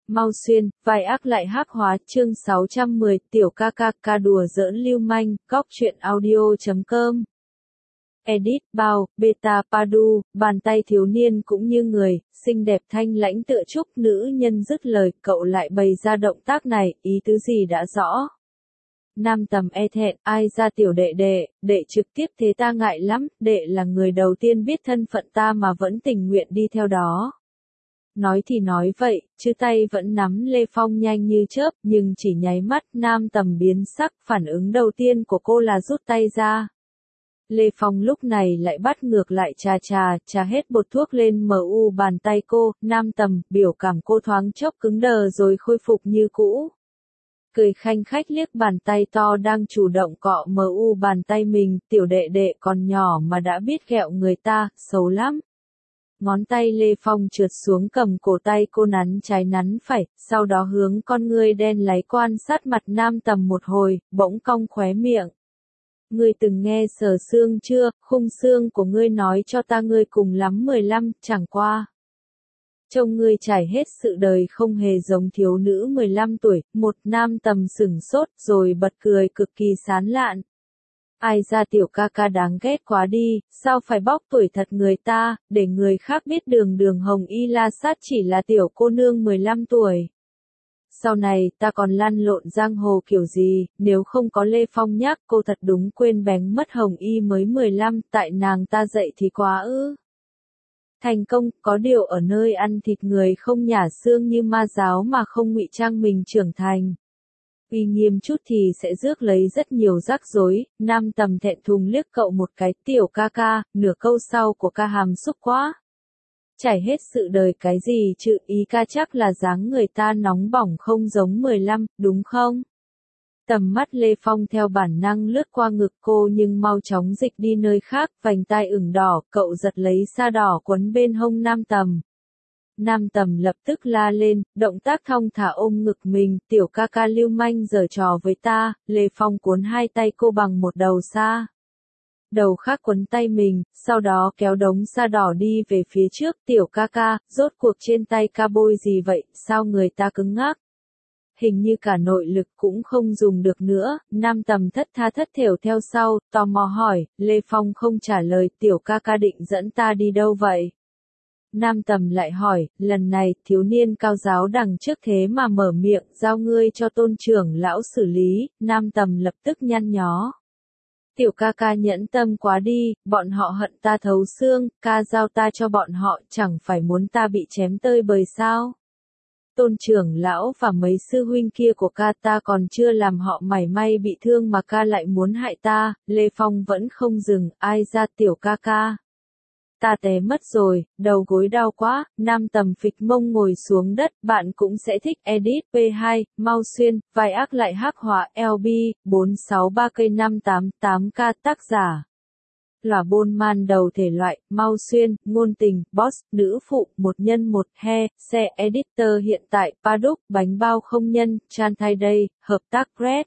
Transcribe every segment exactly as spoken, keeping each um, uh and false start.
Mau Xuyên, vai ác lại hắc hóa, chương sáu trăm mười, tiểu ca ca ca đùa giỡn lưu manh, góc truyện audio chấm com. Edit, bao, beta, padu, bàn tay thiếu niên cũng như người, xinh đẹp thanh lãnh tựa trúc nữ nhân dứt lời, cậu lại bày ra động tác này, ý tứ gì đã rõ. Nam tầm e thẹn, ai ra tiểu đệ đệ, đệ trực tiếp thế ta ngại lắm, đệ là người đầu tiên biết thân phận ta mà vẫn tình nguyện đi theo đó. Nói thì nói vậy, chứ tay vẫn nắm Lê Phong nhanh như chớp, nhưng chỉ nháy mắt, nam tầm biến sắc, phản ứng đầu tiên của cô là rút tay ra. Lê Phong lúc này lại bắt ngược lại trà trà, trà hết bột thuốc lên mờ u bàn tay cô, nam tầm, biểu cảm cô thoáng chốc cứng đờ rồi khôi phục như cũ. Cười khanh khách liếc bàn tay to đang chủ động cọ mờ u bàn tay mình, tiểu đệ đệ còn nhỏ mà đã biết ghẹo người ta, xấu lắm. Ngón tay Lê Phong trượt xuống cầm cổ tay cô nắn trái nắn phải, sau đó hướng con ngươi đen láy quan sát mặt nam tầm một hồi, bỗng cong khóe miệng. Ngươi từng nghe sờ xương chưa, khung xương của ngươi nói cho ta ngươi cùng lắm mười lăm, chẳng qua. Trông ngươi trải hết sự đời không hề giống thiếu nữ mười lăm tuổi, một nam tầm sửng sốt rồi bật cười cực kỳ sán lạn. Ai ra tiểu ca ca đáng ghét quá đi, sao phải bóc tuổi thật người ta, để người khác biết đường đường hồng y la sát chỉ là tiểu cô nương mười lăm tuổi. Sau này ta còn lăn lộn giang hồ kiểu gì, nếu không có Lê Phong nhắc cô thật đúng quên bén mất hồng y mới mười lăm, tại nàng ta dậy thì quá ư. Thành công, có điều ở nơi ăn thịt người không nhả xương như ma giáo mà không ngụy trang mình trưởng thành. Uy nghiêm chút thì sẽ rước lấy rất nhiều rắc rối, nam tầm thẹn thùng liếc cậu một cái, tiểu ca ca, nửa câu sau của ca hàm xúc quá. Trải hết sự đời cái gì chứ, ý ca chắc là dáng người ta nóng bỏng không giống mười lăm, đúng không? Tầm mắt Lê Phong theo bản năng lướt qua ngực cô nhưng mau chóng dịch đi nơi khác, vành tai ửng đỏ, cậu giật lấy sa đỏ quấn bên hông nam tầm. Nam tầm lập tức la lên, động tác thong thả ôm ngực mình, tiểu ca ca lưu manh giở trò với ta, Lê Phong cuốn hai tay cô bằng một đầu sa. Đầu khác quấn tay mình, sau đó kéo đống sa đỏ đi về phía trước, tiểu ca ca, rốt cuộc trên tay ca bôi gì vậy, sao người ta cứng ngắc? Hình như cả nội lực cũng không dùng được nữa, nam tầm thất tha thất thểu theo sau, tò mò hỏi, Lê Phong không trả lời, tiểu ca ca định dẫn ta đi đâu vậy? Nam tầm lại hỏi, lần này, thiếu niên cao giáo đằng trước thế mà mở miệng, giao ngươi cho tôn trưởng lão xử lý, nam tầm lập tức nhăn nhó. Tiểu ca ca nhẫn tâm quá đi, bọn họ hận ta thấu xương, ca giao ta cho bọn họ, chẳng phải muốn ta bị chém tơi bời sao? Tôn trưởng lão và mấy sư huynh kia của ca ta còn chưa làm họ mảy may bị thương mà ca lại muốn hại ta, Lê Phong vẫn không dừng, ai ra tiểu ca ca. Ta té mất rồi, đầu gối đau quá, nam tầm phịch mông ngồi xuống đất, bạn cũng sẽ thích edit P hai, Mau Xuyên, vai ác lại hắc hóa L B, bốn sáu ba K năm tám tám K tác giả. Là bôn man đầu thể loại, Mau Xuyên, ngôn tình, boss, nữ phụ, một nhân một, he, xe, editor hiện tại, Paddock, bánh bao không nhân, Chan Thai Day, hợp tác Red.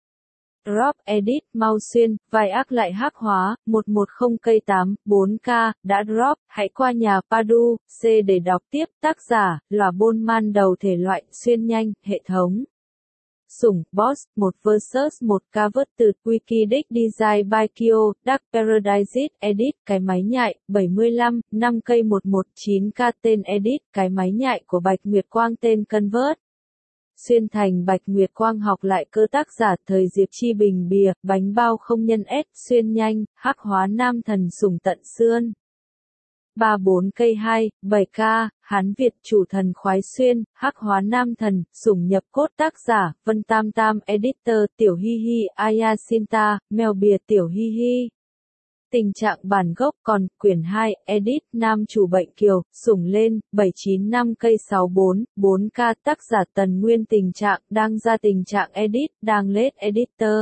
Drop edit, Mau Xuyên, vai ác lại hắc hóa, một một không K tám, bốn K, đã drop, hãy qua nhà Padu, C để đọc tiếp, tác giả, là bôn man đầu thể loại, xuyên nhanh, hệ thống. Sủng, boss, một versus một cover từ Wikidex Design by Kyo, Dark Paradise edit, cái máy nhại, bảy mươi lăm, năm K một một chín K tên edit, cái máy nhại của Bạch Nguyệt Quang tên Convert. Xuyên thành Bạch Nguyệt Quang học lại cơ tác giả thời Diệp Chi Bình bìa, bánh bao không nhân S, xuyên nhanh, hắc hóa nam thần sủng tận xương. ba bốn K hai, bảy K, Hán Việt chủ thần khoái xuyên, hắc hóa nam thần, sủng nhập cốt tác giả, Vân Tam Tam editor, tiểu hi hi, Ayasinta, mèo bìa tiểu hi hi. Tình trạng bản gốc còn, quyển hai, edit, nam chủ bệnh kiều, sủng lên, bảy chín năm K sáu bốn, bốn K tác giả Tần Nguyên tình trạng, đang ra tình trạng edit, đang lết editor.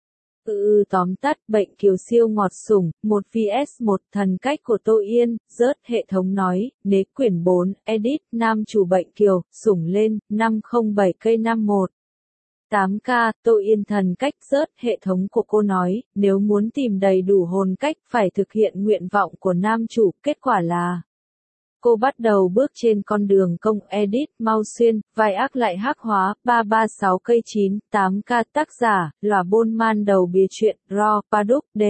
Ừ tóm tắt, bệnh kiều siêu ngọt sủng, một vs một thần cách của Tô Yên, rớt hệ thống nói, nế quyển bốn, edit, nam chủ bệnh kiều, sủng lên, năm không bảy K năm một. tám K, Tô Yên thần cách rớt hệ thống của cô nói, nếu muốn tìm đầy đủ hồn cách phải thực hiện nguyện vọng của nam chủ, kết quả là Cô bắt đầu bước trên con đường công edit mau xuyên, vai ác lại hắc hóa, ba ba sáu cây chín, tám k tác giả, Lòa Bôn Man đầu bìa truyện, Ro, Paduk, D.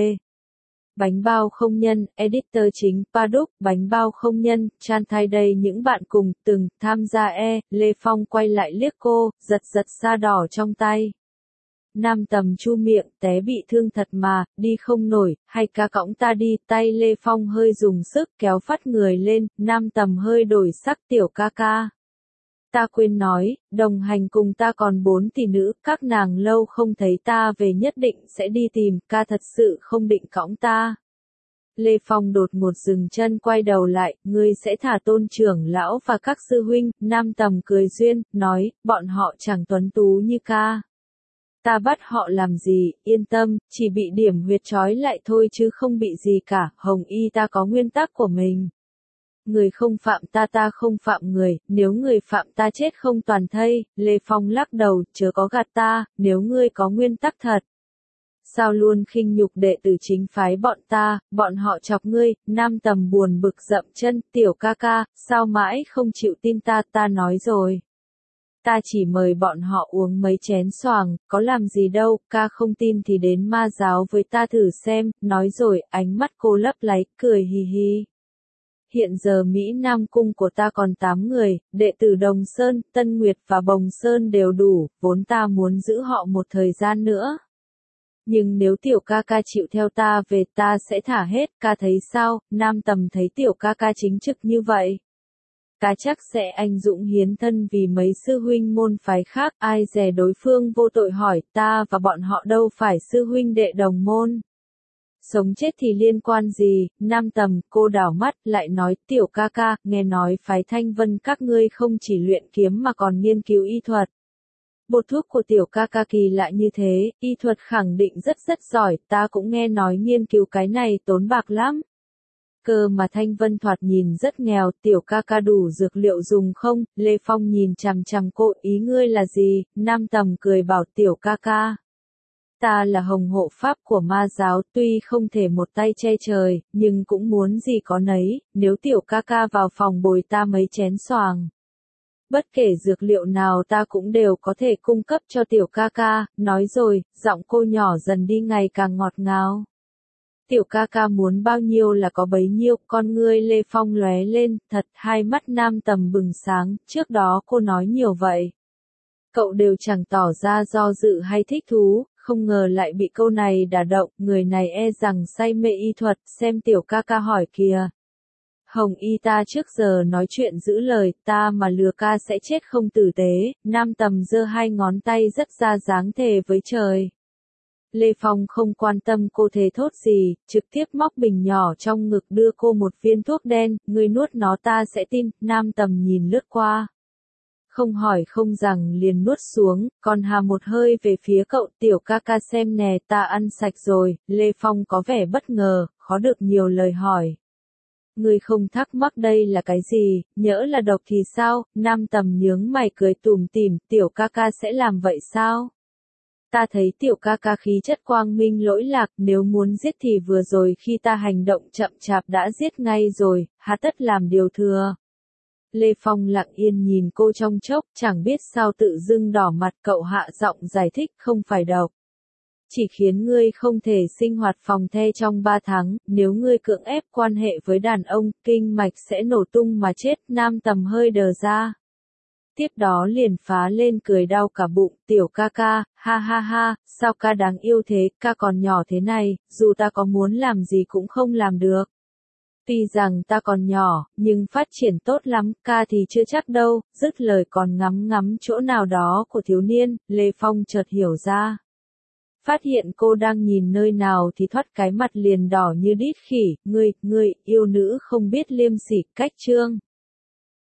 Bánh bao không nhân, editor chính, Paduk, bánh bao không nhân, Chan thay đây những bạn cùng, từng, tham gia e, Lê Phong quay lại liếc cô, giật giật sa đỏ trong tay. Nam Tầm chu miệng, té bị thương thật mà, đi không nổi, hay ca cõng ta đi, tay Lê Phong hơi dùng sức kéo phát người lên, Nam Tầm hơi đổi sắc tiểu ca ca. Ta quên nói, đồng hành cùng ta còn bốn tỷ nữ, các nàng lâu không thấy ta về nhất định sẽ đi tìm, ca thật sự không định cõng ta. Lê Phong đột ngột dừng chân quay đầu lại, ngươi sẽ thả Tôn trưởng lão và các sư huynh, Nam Tầm cười duyên, nói, bọn họ chẳng tuấn tú như ca. Ta bắt họ làm gì, yên tâm, chỉ bị điểm huyệt trói lại thôi chứ không bị gì cả, Hồng Y ta có nguyên tắc của mình. Người không phạm ta ta không phạm người, nếu người phạm ta chết không toàn thây, Lê Phong lắc đầu, chớ có gạt ta, nếu ngươi có nguyên tắc thật. Sao luôn khinh nhục đệ tử chính phái bọn ta, bọn họ chọc ngươi, Nam Tầm buồn bực dậm chân, tiểu ca ca, sao mãi không chịu tin ta, ta nói rồi. Ta chỉ mời bọn họ uống mấy chén xoàng, có làm gì đâu, ca không tin thì đến ma giáo với ta thử xem, nói rồi, ánh mắt cô lấp láy, cười hì hì. Hiện giờ Mỹ Nam Cung của ta còn tám người, đệ tử Đồng Sơn, Tân Nguyệt và Bồng Sơn đều đủ, vốn ta muốn giữ họ một thời gian nữa. Nhưng nếu tiểu ca ca chịu theo ta về ta sẽ thả hết, ca thấy sao, Nam Tầm thấy tiểu ca ca chính trực như vậy. Ta chắc sẽ anh dũng hiến thân vì mấy sư huynh môn phái khác, ai dè đối phương vô tội hỏi, ta và bọn họ đâu phải sư huynh đệ đồng môn. Sống chết thì liên quan gì, Nam Tầm, cô đảo mắt, lại nói, tiểu ca ca, nghe nói phái Thanh Vân các ngươi không chỉ luyện kiếm mà còn nghiên cứu y thuật. Bột thuốc của tiểu ca ca kỳ lạ như thế, y thuật khẳng định rất rất giỏi, ta cũng nghe nói nghiên cứu cái này tốn bạc lắm. Cơ mà Thanh Vân thoạt nhìn rất nghèo, tiểu ca ca đủ dược liệu dùng không, Lê Phong nhìn chằm chằm cô, ý ngươi là gì, Nam Tầm cười bảo tiểu ca ca. Ta là hồng hộ pháp của ma giáo, tuy không thể một tay che trời, nhưng cũng muốn gì có nấy, nếu tiểu ca ca vào phòng bồi ta mấy chén xoàng. Bất kể dược liệu nào ta cũng đều có thể cung cấp cho tiểu ca ca, nói rồi, giọng cô nhỏ dần đi ngày càng ngọt ngào. Tiểu ca ca muốn bao nhiêu là có bấy nhiêu, con ngươi Lê Phong lóe lên, thật, hai mắt Nam Tầm bừng sáng, trước đó cô nói nhiều vậy. Cậu đều chẳng tỏ ra do dự hay thích thú, không ngờ lại bị câu này đả động, người này e rằng say mê y thuật, xem tiểu ca ca hỏi kìa. Hồng Y ta trước giờ nói chuyện giữ lời, ta mà lừa ca sẽ chết không tử tế, Nam Tầm giơ hai ngón tay rất ra dáng thề với trời. Lê Phong không quan tâm cô thề thốt gì, trực tiếp móc bình nhỏ trong ngực đưa cô một viên thuốc đen, ngươi nuốt nó ta sẽ tin, Nam Tầm nhìn lướt qua. Không hỏi không rằng liền nuốt xuống, còn hà một hơi về phía cậu tiểu ca ca xem nè ta ăn sạch rồi, Lê Phong có vẻ bất ngờ, khó được nhiều lời hỏi. Ngươi không thắc mắc đây là cái gì, nhỡ là độc thì sao, Nam Tầm nhướng mày cười tủm tỉm, tiểu ca ca sẽ làm vậy sao? Ta thấy tiểu ca ca khí chất quang minh lỗi lạc, nếu muốn giết thì vừa rồi khi ta hành động chậm chạp đã giết ngay rồi, hà tất làm điều thừa. Lê Phong lặng yên nhìn cô trong chốc, chẳng biết sao tự dưng đỏ mặt, cậu hạ giọng giải thích, không phải độc. Chỉ khiến ngươi không thể sinh hoạt phòng the trong ba tháng, nếu ngươi cưỡng ép quan hệ với đàn ông, kinh mạch sẽ nổ tung mà chết, Nam Tầm hơi đờ ra. Tiếp đó liền phá lên cười đau cả bụng, tiểu ca ca, ha ha ha, sao ca đáng yêu thế, ca còn nhỏ thế này, dù ta có muốn làm gì cũng không làm được. Tuy rằng ta còn nhỏ, nhưng phát triển tốt lắm, ca thì chưa chắc đâu, dứt lời còn ngắm ngắm chỗ nào đó của thiếu niên, Lê Phong chợt hiểu ra. Phát hiện cô đang nhìn nơi nào thì thoát cái mặt liền đỏ như đít khỉ, ngươi, ngươi, yêu nữ không biết liêm sỉ, cách chương.